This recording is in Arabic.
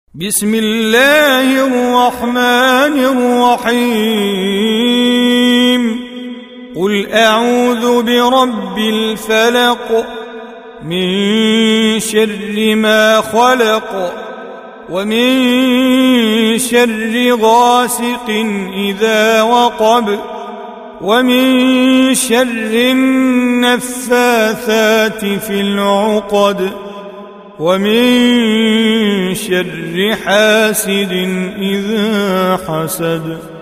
بسم الله الرحمن الرحيم قل أعوذ برب الفلق من شر ما خلق ومن شر غاسق إذا وقب ومن شر النفاثات في العقد ومن شر حاسد إذا حسد.